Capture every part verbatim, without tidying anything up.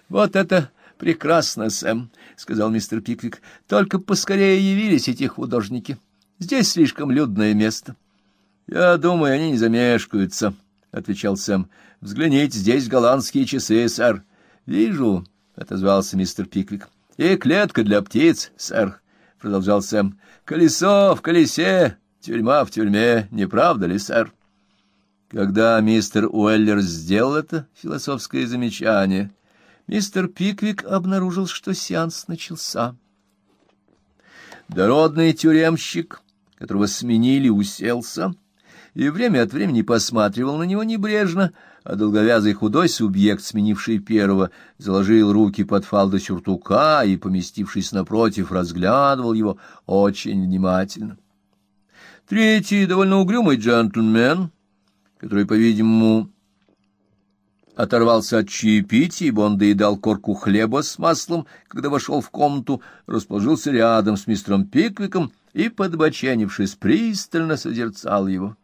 — Вот это прекрасно, Сэм, — сказал мистер Пиквик. — Только поскорее явились эти художники. Здесь слишком людное место. — Я думаю, они не замешкаются, — отвечал Сэм. — Взгляните, здесь голландские часы, сэр. — Вижу, — отозвался мистер Пиквик. — И клетка для птиц, сэр, — продолжал Сэм. — Колесо в колесе, тюрьма в тюрьме, не правда ли, сэр? Когда мистер Уэллер сделал это философское замечание, мистер Пиквик обнаружил, что сеанс начался. Дородный тюремщик, которого сменили, уселся и время от времени посматривал на него небрежно, а долговязый худой субъект, сменивший первого, заложил руки под фалды сюртука и, поместившись напротив, разглядывал его очень внимательно. Третий, довольно угрюмый джентльмен, который, по-видимому, оторвался от чаепития, ибо он доедал корку хлеба с маслом, когда вошел в комнату, расположился рядом с мистером Пиквиком и, подбоченившись, пристально созерцал его.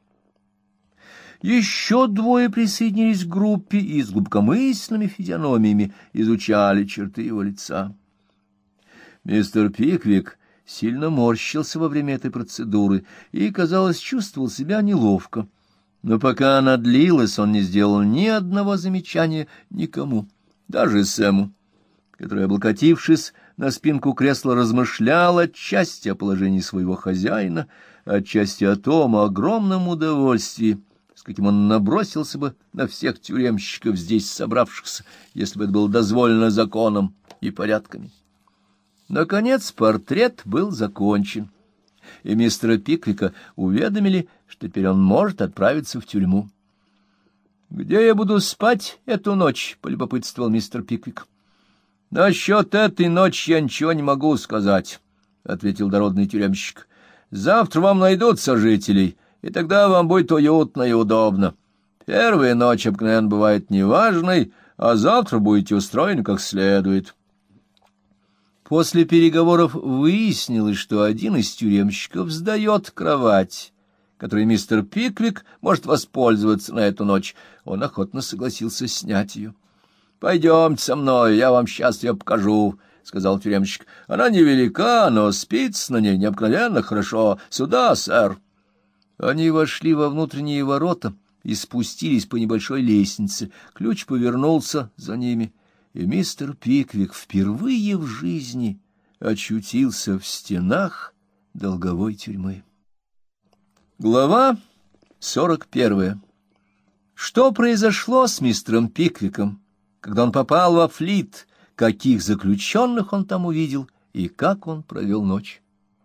Еще двое присоединились к группе и с глубокомысленными физиономиями изучали черты его лица. Мистер Пиквик сильно морщился во время этой процедуры и, казалось, чувствовал себя неловко. Но пока она длилась, он не сделал ни одного замечания никому, даже Сэму, который, облокотившись на спинку кресла, размышлял отчасти о положении своего хозяина, отчасти о том огромном удовольствии, с каким он набросился бы на всех тюремщиков здесь собравшихся, если бы это было дозволено законом и порядками. Наконец портрет был закончен, и мистера Пиквика уведомили, что теперь он может отправиться в тюрьму. — Где я буду спать эту ночь? — полюбопытствовал мистер Пиквик. — Насчет этой ночи я ничего не могу сказать, — ответил дородный тюремщик. — Завтра вам найдут сожителей, и тогда вам будет уютно и удобно. Первая ночь обыкновенно бывает неважной, а завтра будете устроены как следует. После переговоров выяснилось, что один из тюремщиков сдает кровать, которой мистер Пиквик может воспользоваться на эту ночь. Он охотно согласился снять ее. — Пойдемте со мной, я вам сейчас ее покажу, — сказал тюремщик. — Она невелика, но спится на ней необыкновенно хорошо. Сюда, сэр. Они вошли во внутренние ворота и спустились по небольшой лестнице. Ключ повернулся за ними, и мистер Пиквик впервые в жизни очутился в стенах долговой тюрьмы. Глава сорок первая. Что произошло с мистером Пиквиком, когда он попал во Флит, каких заключенных он там увидел и как он провел ночь?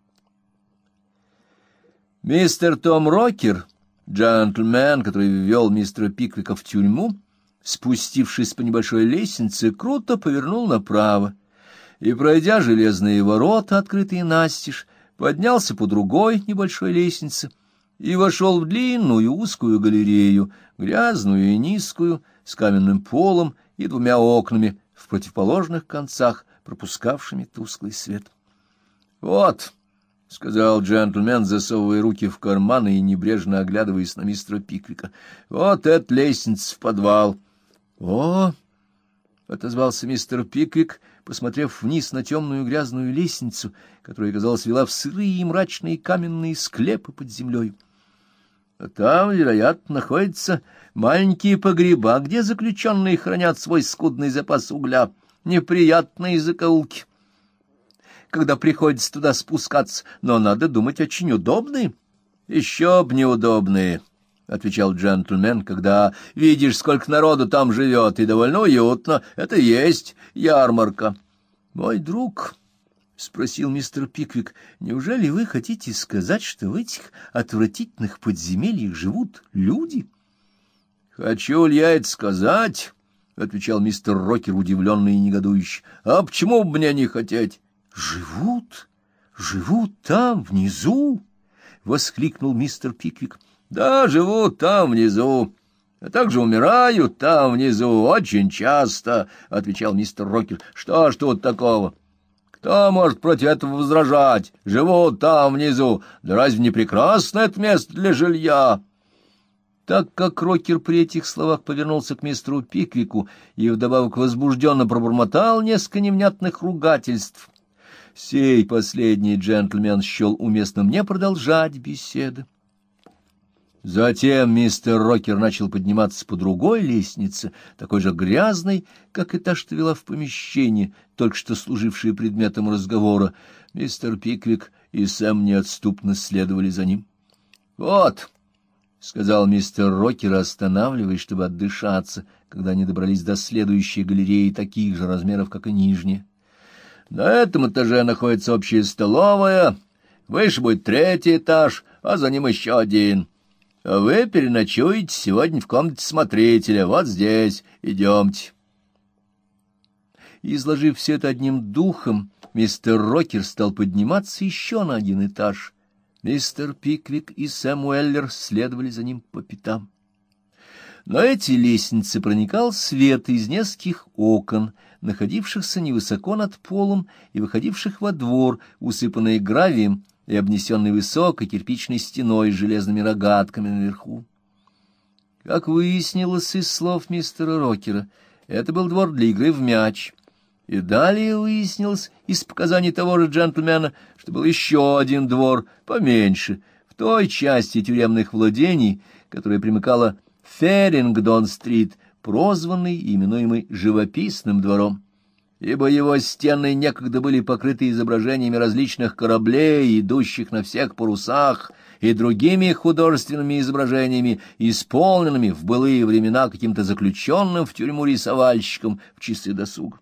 Мистер Том Рокер, джентльмен, который ввел мистера Пиквика в тюрьму, спустившись по небольшой лестнице, круто повернул направо и, пройдя железные ворота, открытые настежь, поднялся по другой небольшой лестнице и вошел в длинную узкую галерею, грязную и низкую, с каменным полом и двумя окнами в противоположных концах, пропускавшими тусклый свет. — Вот, — сказал джентльмен, засовывая руки в карманы и небрежно оглядываясь на мистера Пиквика, — вот эта лестница в подвал. — О! — отозвался мистер Пиквик, посмотрев вниз на темную грязную лестницу, которая, казалось, вела в сырые и мрачные каменные склепы под землей. — А там, вероятно, находятся маленькие погреба, где заключенные хранят свой скудный запас угля. Неприятные закоулки, когда приходится туда спускаться, но, надо думать, очень удобные. — Еще б неудобные, — отвечал джентльмен, — когда видишь, сколько народу там живет, и довольно уютно. Это и есть ярмарка. — Мой друг, — спросил мистер Пиквик, — неужели вы хотите сказать, что в этих отвратительных подземельях живут люди? — Хочу ли я это сказать? — отвечал мистер Рокер, удивленный и негодующий. — А почему бы мне не хотеть? — Живут? Живут там, внизу? — воскликнул мистер Пиквик. — Да, живут там, внизу. А также умирают там, внизу, очень часто, — отвечал мистер Рокер. — Что ж тут такого? Кто может против этого возражать? Живут там, внизу. Да разве не прекрасно это место для жилья? Так как Рокер при этих словах повернулся к мистеру Пиквику и вдобавок возбужденно пробормотал несколько невнятных ругательств, сей последний джентльмен счел уместным не продолжать беседы. Затем мистер Рокер начал подниматься по другой лестнице, такой же грязной, как и та, что вела в помещение, только что служившее предметом разговора. Мистер Пиквик и Сэм неотступно следовали за ним. — Вот, — сказал мистер Рокер, останавливаясь, чтобы отдышаться, когда они добрались до следующей галереи таких же размеров, как и нижняя. — На этом этаже находится общая столовая, выше будет третий этаж, а за ним еще один. А вы переночуете сегодня в комнате смотрителя, вот здесь. Идемте. Изложив все это одним духом, мистер Рокер стал подниматься еще на один этаж. Мистер Пиквик и Сэм Уэллер следовали за ним по пятам. На эти лестницы проникал свет из нескольких окон, находившихся невысоко над полом и выходивших во двор, усыпанный гравием и обнесенный высокой кирпичной стеной с железными рогатками наверху. Как выяснилось из слов мистера Рокера, это был двор для игры в мяч. И далее выяснилось из показаний того же джентльмена, что был еще один двор, поменьше, в той части тюремных владений, которая примыкала Феррингдон-стрит, прозванный и именуемый «живописным двором», ибо его стены некогда были покрыты изображениями различных кораблей, идущих на всех парусах, и другими художественными изображениями, исполненными в былые времена каким-то заключенным в тюрьму рисовальщиком в часы досуга.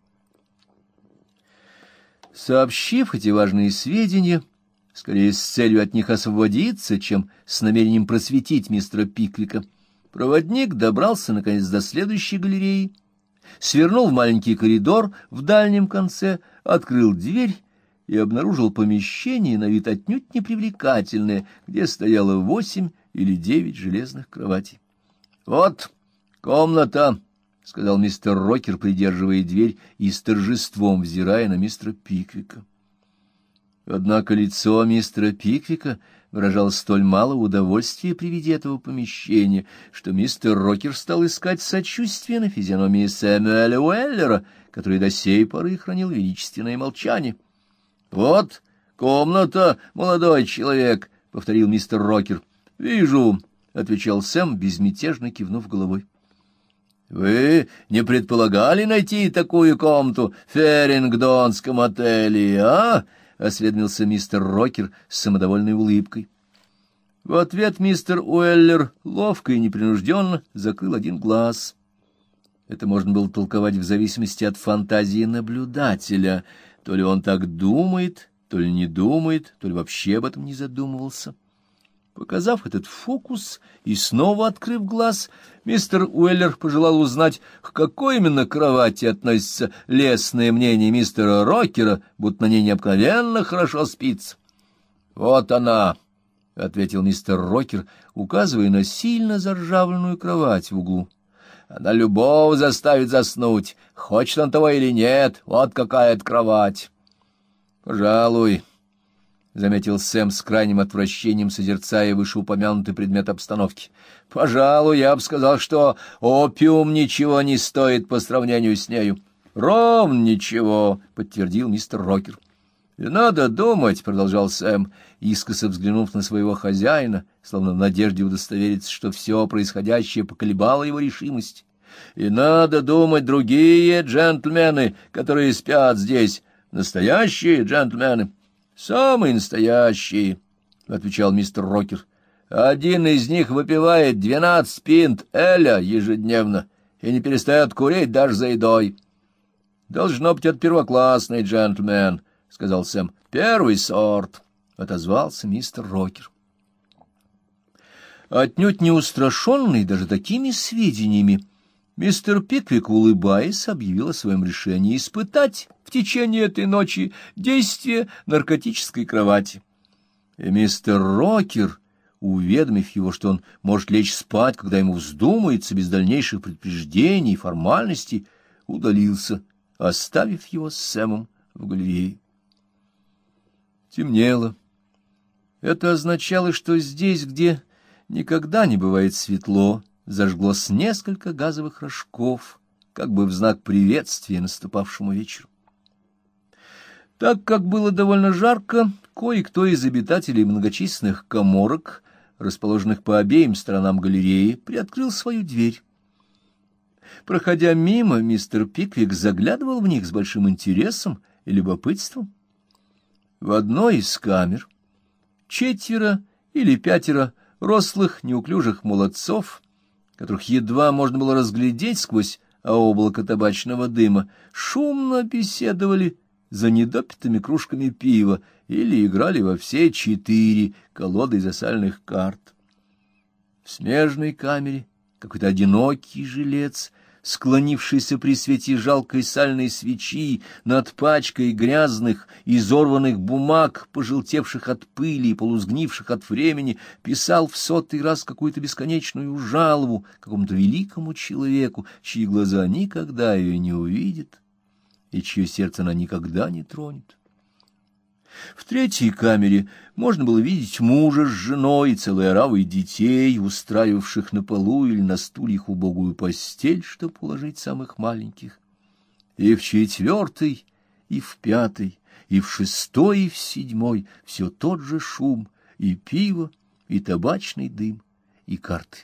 Сообщив эти важные сведения, скорее с целью от них освободиться, чем с намерением просветить мистера Пиквика, проводник добрался, наконец, до следующей галереи, свернул в маленький коридор в дальнем конце, открыл дверь и обнаружил помещение, на вид отнюдь непривлекательное, где стояло восемь или девять железных кроватей. — Вот комната, — сказал мистер Рокер, придерживая дверь и с торжеством взирая на мистера Пиквика. Однако лицо мистера Пиквика выражало столь мало удовольствия при виде этого помещения, что мистер Рокер стал искать сочувствия на физиономии Сэмюэля Уэллера, который до сей поры хранил величественное молчание. — Вот комната, молодой человек, — повторил мистер Рокер. — Вижу, — отвечал Сэм, безмятежно кивнув головой. — Вы не предполагали найти такую комнату в Феррингдонском отеле, а? — осведомился мистер Рокер с самодовольной улыбкой. В ответ мистер Уэллер ловко и непринужденно закрыл один глаз. Это можно было толковать в зависимости от фантазии наблюдателя. То ли он так думает, то ли не думает, то ли вообще об этом не задумывался. Показав этот фокус и снова открыв глаз, мистер Уэллер пожелал узнать, к какой именно кровати относится лестное мнение мистера Рокера, будто на ней необыкновенно хорошо спится. — Вот она, — ответил мистер Рокер, указывая на сильно заржавленную кровать в углу. — Она любого заставит заснуть, хочет он того или нет, вот какая-то кровать. — Пожалуй, — заметил Сэм с крайним отвращением, созерцая вышеупомянутый предмет обстановки. — Пожалуй, я бы сказал, что опиум ничего не стоит по сравнению с нею. — Ровно ничего, — подтвердил мистер Рокер. — И надо думать, — продолжал Сэм, искоса взглянув на своего хозяина, словно в надежде удостовериться, что все происходящее поколебало его решимость. — И надо думать, другие джентльмены, которые спят здесь, настоящие джентльмены. — Самые настоящие, — отвечал мистер Рокер. — Один из них выпивает двенадцать пинт эля ежедневно и не перестает курить даже за едой. — Должно быть, это первоклассный джентльмен, — сказал Сэм. — Первый сорт, — отозвался мистер Рокер. Отнюдь не устрашенный даже такими сведениями, мистер Пиквик, улыбаясь, объявил о своем решении испытать в течение этой ночи действие наркотической кровати. И мистер Рокер, уведомив его, что он может лечь спать, когда ему вздумается, без дальнейших предупреждений и формальностей, удалился, оставив его с Сэмом в галерее. Темнело. Это означало, что здесь, где Никогда не бывает светло, зажглось несколько газовых рожков, как бы в знак приветствия наступавшему вечеру. Так как было довольно жарко, кое-кто из обитателей многочисленных каморок, расположенных по обеим сторонам галереи, приоткрыл свою дверь. Проходя мимо, мистер Пиквик заглядывал в них с большим интересом и любопытством. В одной из камер четверо или пятеро рослых неуклюжих молодцов, которых едва можно было разглядеть сквозь облако табачного дыма, шумно беседовали за недопитыми кружками пива или играли во все четыре колоды засальных карт. В смежной камере какой-то одинокий жилец, склонившийся при свете жалкой сальной свечи над пачкой грязных, изорванных бумаг, пожелтевших от пыли и полузгнивших от времени, писал в сотый раз какую-то бесконечную жалобу какому-то великому человеку, чьи глаза никогда ее не увидят и чье сердце она никогда не тронет. В третьей камере можно было видеть мужа с женой и целой оравой детей, устраивавших на полу или на стульях убогую постель, чтобы положить самых маленьких. И в четвертой, и в пятой, и в шестой, и в седьмой все тот же шум, и пиво, и табачный дым, и карты.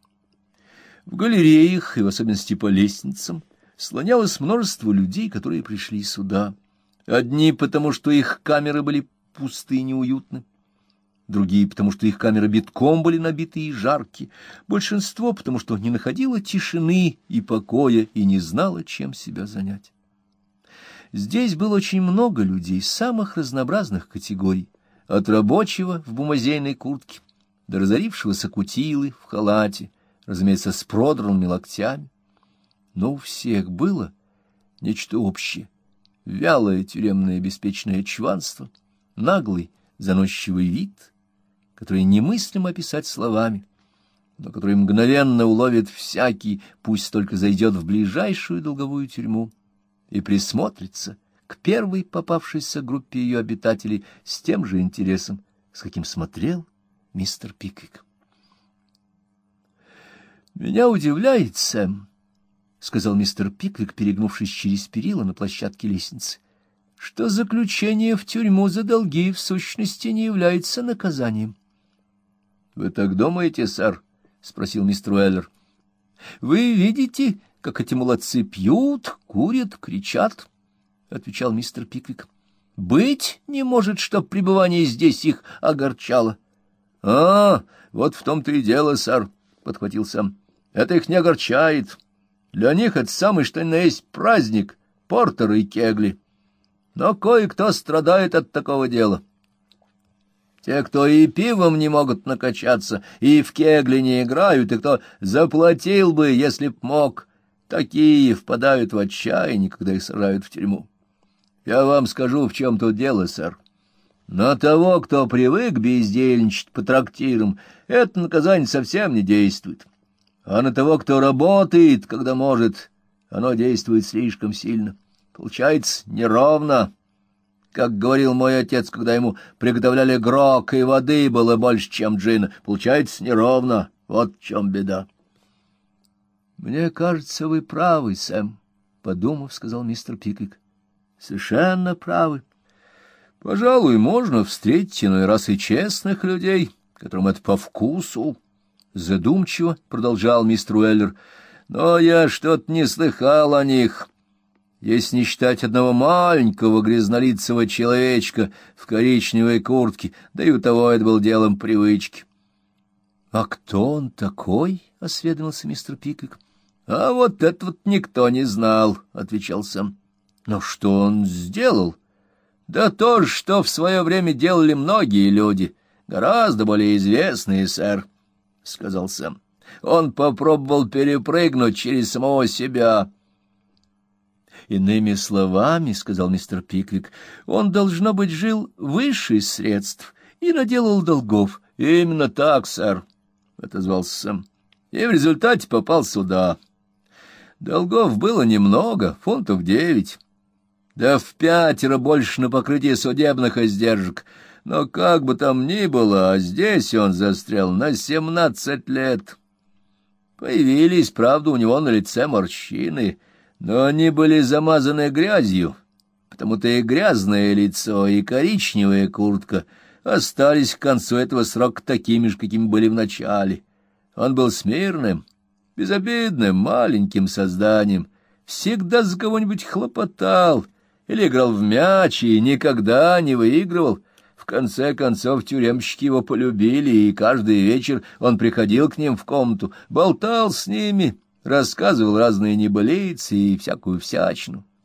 В галереях, и в особенности по лестницам, слонялось множество людей, которые пришли сюда. Одни потому, что их камеры были пусты и неуютны, другие потому, что их камеры битком были набиты и жарки, большинство потому, что не находило тишины и покоя и не знало, чем себя занять. Здесь было очень много людей самых разнообразных категорий, от рабочего в бумазейной куртке до разорившегося кутилы в халате, разумеется, с продранными локтями. Но у всех было нечто общее. Вялое тюремное беспечное чванство, наглый, заносчивый вид, который немыслимо описать словами, но который мгновенно уловит всякий, пусть только зайдет в ближайшую долговую тюрьму и присмотрится к первой попавшейся группе ее обитателей с тем же интересом, с каким смотрел мистер Пиквик. «Меня удивляет, Сэм, — сказал мистер Пиквик, перегнувшись через перила на площадке лестницы, — что заключение в тюрьму за долги в сущности не является наказанием. — Вы так думаете, сэр? — спросил мистер Уэллер. — Вы видите, как эти молодцы пьют, курят, кричат? — отвечал мистер Пиквик. — Быть не может, чтоб пребывание здесь их огорчало. — А, вот в том-то и дело, сэр, — подхватил Сэм. — Это их не огорчает. Для них это самый что ни на есть праздник, портеры и кегли. Но кое-кто страдает от такого дела. Те, кто и пивом не могут накачаться, и в кегли не играют, и кто заплатил бы, если б мог, такие впадают в отчаяние, когда их сажают в тюрьму. Я вам скажу, в чем тут дело, сэр. На того, кто привык бездельничать по трактирам, это наказание совсем не действует. А на того, кто работает, когда может, оно действует слишком сильно. Получается неровно. Как говорил мой отец, когда ему приготовляли грог, и воды было больше, чем джина. Получается неровно. Вот в чем беда. — Мне кажется, вы правы, Сэм, — подумав, сказал мистер Пиквик. — Совершенно правы. Пожалуй, можно встретить иной раз и честных людей, которым это по вкусу. Задумчиво продолжал мистер Уэллер. Но я что-то не слыхал о них, если не считать одного маленького грязнолицего человечка в коричневой куртке, да и у того это было делом привычки. — А кто он такой? — осведомился мистер Пиквик. — А вот это вот никто не знал, — отвечал Сэм. — Но что он сделал? — Да то же, что в свое время делали многие люди, гораздо более известные, сэр, — сказал Сэм. Он попробовал перепрыгнуть через самого себя. — Иными словами, — сказал мистер Пиквик, — он, должно быть, жил выше средств и наделал долгов. — Именно так, сэр, — отозвался Сэм. — И в результате попал сюда. Долгов было немного, фунтов девять. Да в пятеро больше на покрытие судебных издержек. Но как бы там ни было, а здесь он застрял на семнадцать лет. Появились, правда, у него на лице морщины, но они были замазаны грязью, потому-то и грязное лицо, и коричневая куртка остались к концу этого срока такими же, какими были в начале. Он был смирным, безобидным, маленьким созданием, всегда за кого-нибудь хлопотал или играл в мяч и никогда не выигрывал. В конце концов тюремщики его полюбили, и каждый вечер он приходил к ним в комнату, болтал с ними, рассказывал разные небылицы и всякую всячину.